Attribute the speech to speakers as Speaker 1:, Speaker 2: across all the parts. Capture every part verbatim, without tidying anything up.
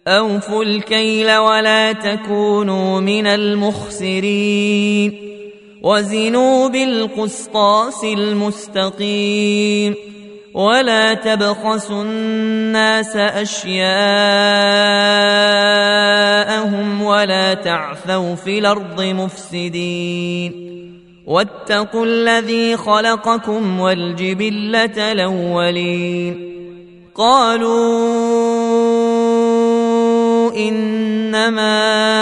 Speaker 1: أوفوا الكيل ولا تكونوا من المخسرين وزنوا بالقسطاس المستقيم ولا تبخسوا الناس أشياءهم ولا تعثوا في الأرض مفسدين واتقوا الذي خلقكم والجبلة الأولين قالوا إنما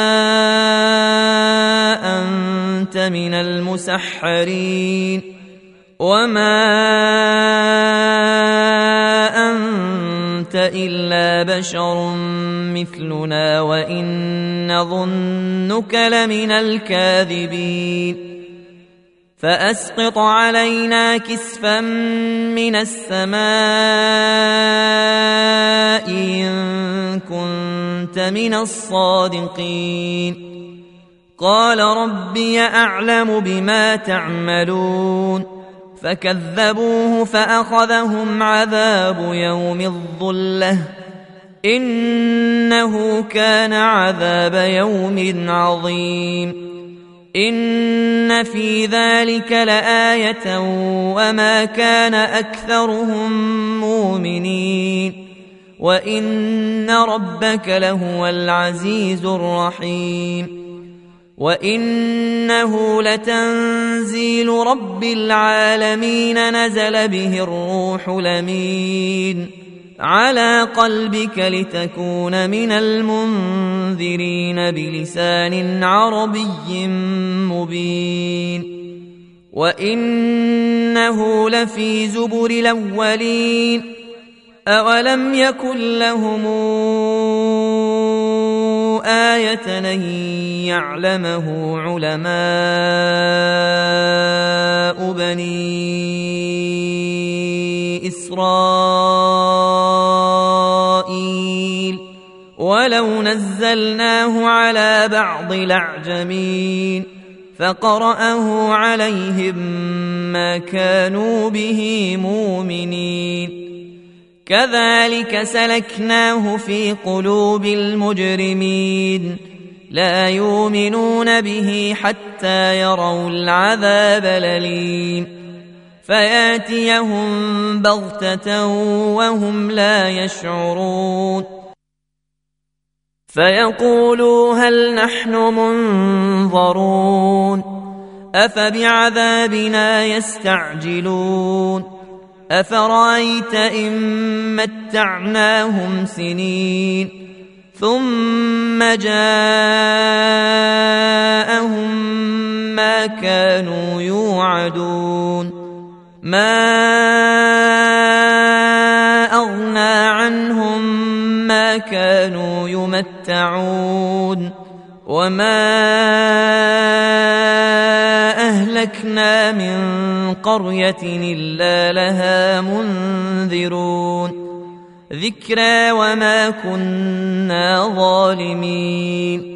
Speaker 1: أنت من المسحرين وما أنت إلا بشر مثلنا وإن نظنك لمن الكاذبين فأسقط علينا كسفا من السماء إن كنت من الصادقين قال ربي أعلم بما تعملون فكذبوه فأخذهم عذاب يوم الظلة إنه كان عذاب يوم عظيم إن في ذلك لآية وما كان أكثرهم مؤمنين وإن ربك لهو العزيز الرحيم وإنه لتنزيل رب العالمين نزل به الروح الأمين على قلبك لتكون من المنذرين بلسان عربي مبين وإنه لفي زبر الأولين أولم يكن لهم آية أن يعلمه علماء بني إسرائيل ولو نزلناه على بعض الأعجمين فقرأه عليهم ما كانوا به مؤمنين كذلك سلكناه في قلوب المجرمين لا يؤمنون به حتى يروا العذاب الأليم فياتيهم بغتة وهم لا يشعرون فيقولوا هل نحن منظرون أفبعذابنا يستعجلون أفرأيت إن متعناهم سنين ثم جاءهم ما كانوا يوعدون ما أغنى عنهم ما كانوا يمتعون وما أهلكنا من قرية إلا لها منذرون ذكرى وما كنا ظالمين